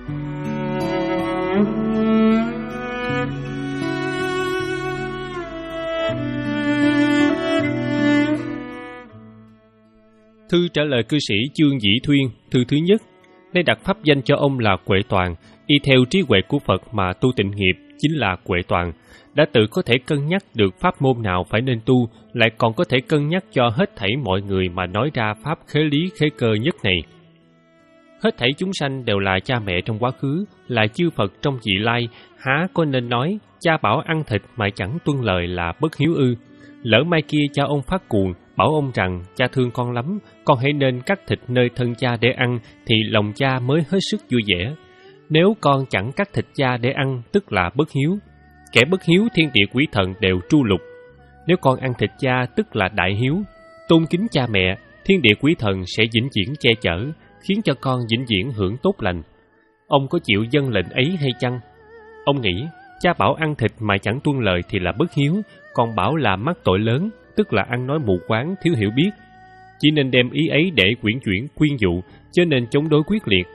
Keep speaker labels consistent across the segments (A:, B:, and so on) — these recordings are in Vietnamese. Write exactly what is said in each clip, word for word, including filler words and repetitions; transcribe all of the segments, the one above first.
A: Thư trả lời cư sĩ Chương Dĩ Thuyên, thư thứ nhất, nay đặt pháp danh cho ông là Quệ Toàn, y theo trí huệ của Phật mà tu tịnh nghiệp chính là Quệ Toàn, đã tự có thể cân nhắc được pháp môn nào phải nên tu, lại còn có thể cân nhắc cho hết thảy mọi người mà nói ra pháp khế lý khế cơ nhất này. Hết thảy chúng sanh đều là cha mẹ trong quá khứ, là chư Phật trong vị lai, há có nên nói cha bảo ăn thịt mà chẳng tuân lời là bất hiếu ư? Lỡ mai kia cha ông phát cuồng, bảo ông rằng cha thương con lắm, con hãy nên cắt thịt nơi thân cha để ăn, thì lòng cha mới hết sức vui vẻ. Nếu con chẳng cắt thịt cha để ăn, tức là bất hiếu. Kẻ bất hiếu thiên địa quỷ thần đều tru lục. Nếu con ăn thịt cha, tức là đại hiếu. Tôn kính cha mẹ, thiên địa quỷ thần sẽ vĩnh viễn che chở, khiến cho con vĩnh viễn hưởng tốt lành. Ông có chịu vâng lệnh ấy hay chăng? Ông nghĩ, cha bảo ăn thịt mà chẳng tuân lời thì là bất hiếu, còn bảo là mắc tội lớn, tức là ăn nói mù quáng, thiếu hiểu biết. Chỉ nên đem ý ấy để quyển chuyển, khuyên dụ, chứ nên chống đối quyết liệt.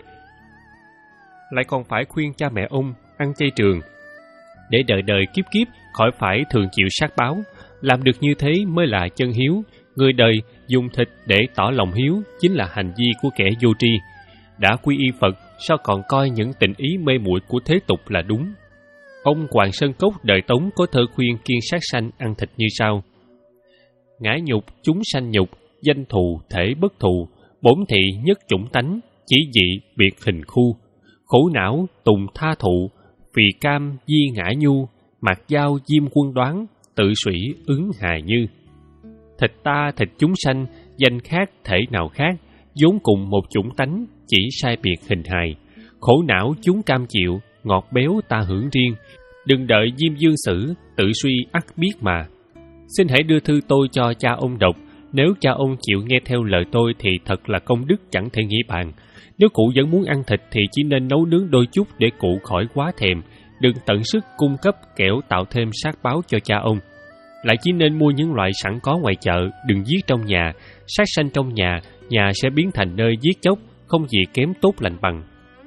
A: Lại còn phải khuyên cha mẹ ông ăn chay trường, để đời đời kiếp kiếp khỏi phải thường chịu sát báo. Làm được như thế mới là chân hiếu. Người đời dùng thịt để tỏ lòng hiếu chính là hành vi của kẻ vô tri. Đã quy y Phật, sao còn coi những tình ý mê muội của thế tục là đúng? Ông Hoàng Sơn Cốc đời Tống có thơ khuyên kiêng sát sanh ăn thịt như sau: ngã nhục chúng sanh nhục, danh thù thể bất thù, bổn thị nhất chủng tánh, chỉ dị biệt hình khu. Khổ não tùng tha thụ, phì cam di ngã nhu, mạc giao diêm quân đoán, tự sủy ứng hài như. Thịt ta thịt chúng sanh, danh khác thể nào khác, vốn cùng một chủng tánh, chỉ sai biệt hình hài. Khổ não chúng cam chịu, ngọt béo ta hưởng riêng, đừng đợi diêm dương xử, tự suy ắt biết mà. Xin hãy đưa thư tôi cho cha ông đọc, nếu cha ông chịu nghe theo lời tôi thì thật là công đức chẳng thể nghĩ bàn. Nếu cụ vẫn muốn ăn thịt thì chỉ nên nấu nướng đôi chút để cụ khỏi quá thèm, đừng tận sức cung cấp kẻo tạo thêm sát báo cho cha ông. Lại chỉ nên mua những loại sẵn có ngoài chợ, đừng giết trong nhà, sát sanh trong nhà, nhà sẽ biến thành nơi giết chóc, không gì kém tốt lành bằng.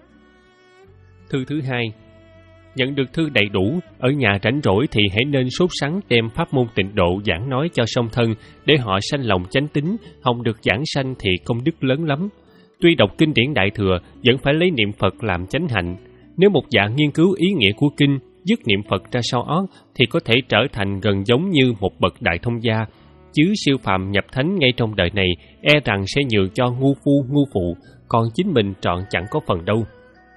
A: Thư thứ hai, nhận được thư đầy đủ, ở nhà rảnh rỗi thì hãy nên sốt sắng đem pháp môn tịnh độ giảng nói cho song thân, để họ sanh lòng chánh tín, hòng được giảng sanh thì công đức lớn lắm. Tuy đọc kinh điển Đại Thừa, vẫn phải lấy niệm Phật làm chánh hạnh. Nếu một dạng nghiên cứu ý nghĩa của kinh, dứt niệm Phật ra sau ót, thì có thể trở thành gần giống như một bậc đại thông gia. Chứ siêu phàm nhập thánh ngay trong đời này, e rằng sẽ nhường cho ngu phu ngu phụ, còn chính mình trọn chẳng có phần đâu.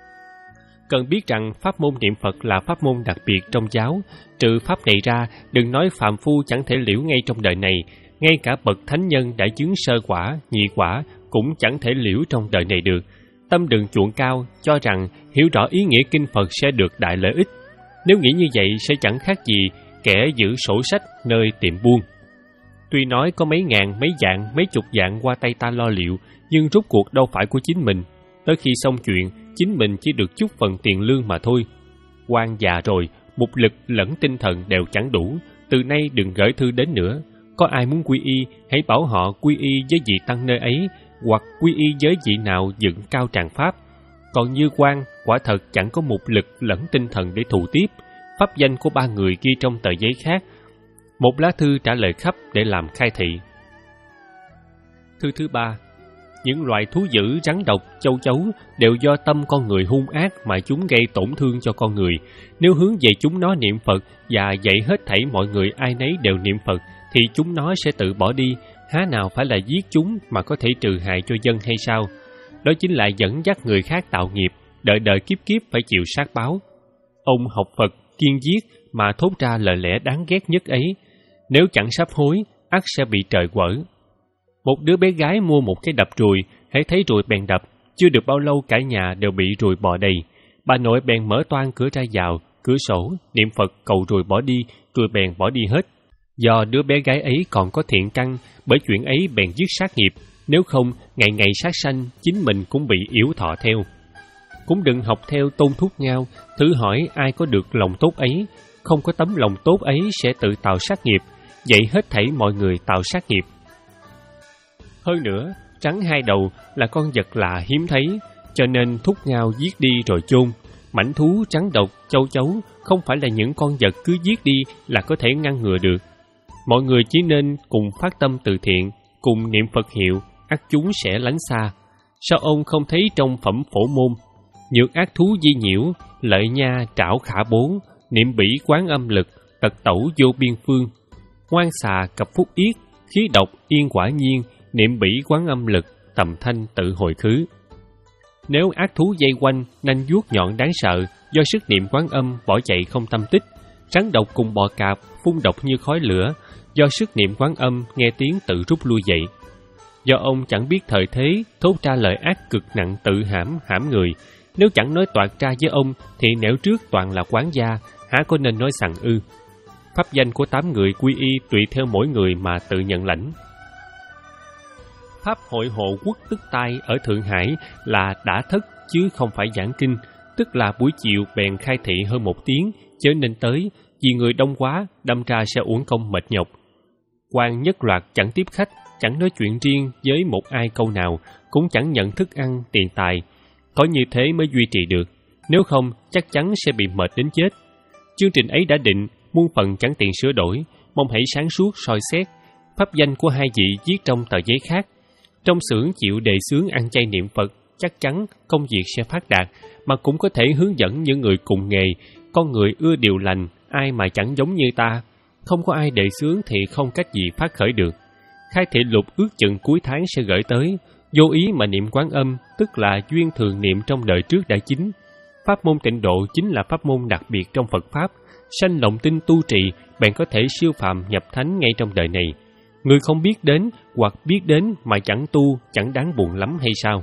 A: Cần biết rằng pháp môn niệm Phật là pháp môn đặc biệt trong giáo. Trừ pháp này ra, đừng nói phàm phu chẳng thể liễu ngay trong đời này, ngay cả bậc thánh nhân đã chứng sơ quả, nhị quả cũng chẳng thể liễu trong đời này được. Tâm đừng chuộng cao, cho rằng hiểu rõ ý nghĩa kinh Phật sẽ được đại lợi ích. Nếu nghĩ như vậy sẽ chẳng khác gì kẻ giữ sổ sách nơi tiệm buôn. Tuy nói có mấy ngàn, mấy vạn, mấy chục vạn qua tay ta lo liệu, nhưng rốt cuộc đâu phải của chính mình. Tới khi xong chuyện, chính mình chỉ được chút phần tiền lương mà thôi. Quan già rồi, mục lực lẫn tinh thần đều chẳng đủ, từ nay đừng gửi thư đến nữa. Có ai muốn quy y, hãy bảo họ quy y với vị tăng nơi ấy, hoặc quy y với vị nào dựng cao tràng pháp. Còn như Quan, quả thật chẳng có mục lực lẫn tinh thần để thụ tiếp. Pháp danh của ba người ghi trong tờ giấy khác. Một lá thư trả lời khắp để làm khai thị. Thư thứ ba, những loài thú dữ, rắn độc, châu chấu đều do tâm con người hung ác mà chúng gây tổn thương cho con người. Nếu hướng về chúng nó niệm Phật và dạy hết thảy mọi người ai nấy đều niệm Phật, thì chúng nó sẽ tự bỏ đi. Há nào phải là giết chúng mà có thể trừ hại cho dân hay sao? Đó chính là dẫn dắt người khác tạo nghiệp, đợi đời kiếp kiếp phải chịu sát báo. Ông học Phật, kiên giết mà thốt ra lời lẽ đáng ghét nhất ấy. Nếu chẳng sám hối, ắt sẽ bị trời quở. Một đứa bé gái mua một cái đập ruồi, hãy thấy ruồi bèn đập, chưa được bao lâu cả nhà đều bị ruồi bò đầy. Bà nội bèn mở toang cửa ra vào, cửa sổ, niệm Phật cầu ruồi bỏ đi, ruồi bèn bỏ đi hết. Do đứa bé gái ấy còn có thiện căn, bởi chuyện ấy bèn dứt sát nghiệp, nếu không ngày ngày sát sanh, chính mình cũng bị yếu thọ theo. Cũng đừng học theo Tôn Thúc Ngao, thử hỏi ai có được lòng tốt ấy, không có tấm lòng tốt ấy sẽ tự tạo sát nghiệp, vậy hết thảy mọi người tạo sát nghiệp. Hơn nữa, rắn hai đầu là con vật lạ hiếm thấy, cho nên thúc ngao giết đi rồi chôn. Mãnh thú, rắn độc, châu chấu không phải là những con vật cứ giết đi là có thể ngăn ngừa được. Mọi người chỉ nên cùng phát tâm từ thiện, cùng niệm Phật hiệu, ắt chúng sẽ lánh xa. Sao ông không thấy trong phẩm Phổ Môn, nhược ác thú di nhiễu, lợi nha trảo khả bốn, niệm bỉ quán âm lực, tật tẩu vô biên phương, ngoan xà cập phúc yết, khí độc yên quả nhiên, niệm bỉ quán âm lực, tầm thanh tự hồi khứ. Nếu ác thú dây quanh, nanh vuốt nhọn đáng sợ, do sức niệm quán âm bỏ chạy không tâm tích, rắn độc cùng bò cạp phun độc như khói lửa, do sức niệm quán âm nghe tiếng tự rút lui dậy. Do ông chẳng biết thời thế, thốt ra lời ác cực nặng tự hãm hãm người. Nếu chẳng nói toạc ra với ông, thì nẻo trước toàn là quán gia, há có nên nói sằng ư? Pháp danh của tám người quy y tùy theo mỗi người mà tự nhận lãnh. Pháp hội hộ quốc tức tai ở Thượng Hải là đã thất chứ không phải giảng kinh, tức là buổi chiều bèn khai thị hơn một tiếng, chớ nên tới, vì người đông quá, đâm ra sẽ uổng công mệt nhọc. Quan nhất loạt chẳng tiếp khách, chẳng nói chuyện riêng với một ai câu nào, cũng chẳng nhận thức ăn, tiền tài. Có như thế mới duy trì được, nếu không chắc chắn sẽ bị mệt đến chết. Chương trình ấy đã định, muôn phần chẳng tiện sửa đổi, mong hãy sáng suốt soi xét. Pháp danh của hai vị viết trong tờ giấy khác. Trong xưởng chịu đề xướng ăn chay niệm Phật, chắc chắn công việc sẽ phát đạt, mà cũng có thể hướng dẫn những người cùng nghề. Con người ưa điều lành, ai mà chẳng giống như ta. Không có ai đề xướng thì không cách gì phát khởi được. Khai thị lục ước chừng cuối tháng sẽ gửi tới. Vô ý mà niệm quán âm, tức là duyên thường niệm trong đời trước đã chính. Pháp môn tịnh độ chính là pháp môn đặc biệt trong Phật Pháp. Sanh lòng tin tu trì, bèn có thể siêu phàm nhập thánh ngay trong đời này. Người không biết đến hoặc biết đến mà chẳng tu, chẳng đáng buồn lắm hay sao?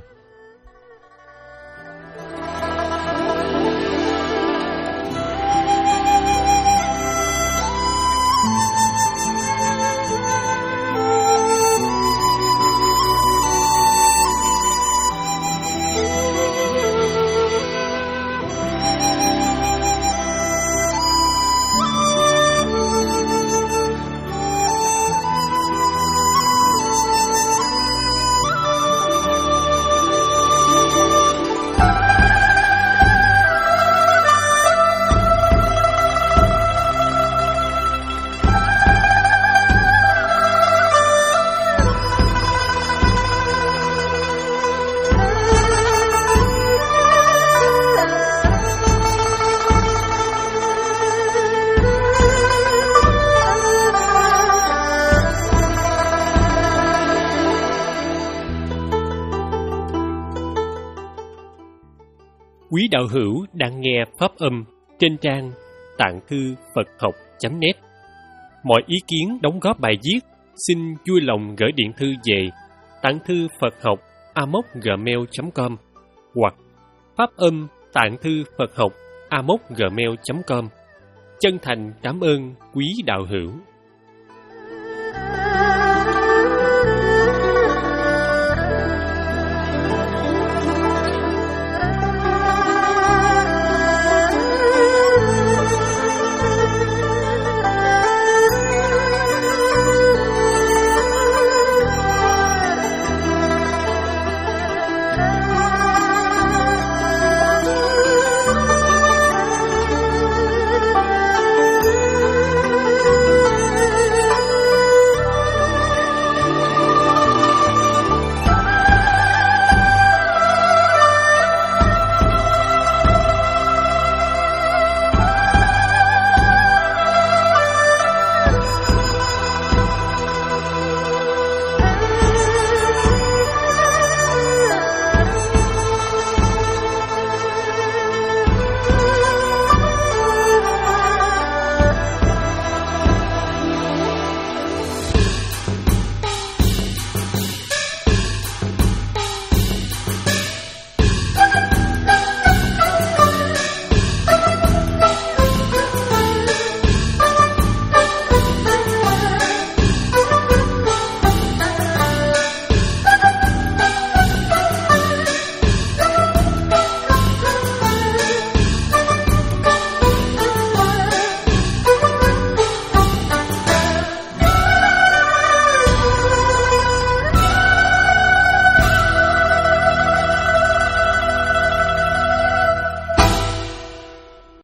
A: Quý đạo hữu đang nghe pháp âm trên trang tạng thư Phật học chấm net. Mọi ý kiến đóng góp bài viết xin vui lòng gửi điện thư về tạng thư Phật học a mốc gmail chấm com hoặc pháp âm tạng thư Phật học a mốc gmail chấm com. Chân thành cảm ơn quý đạo hữu.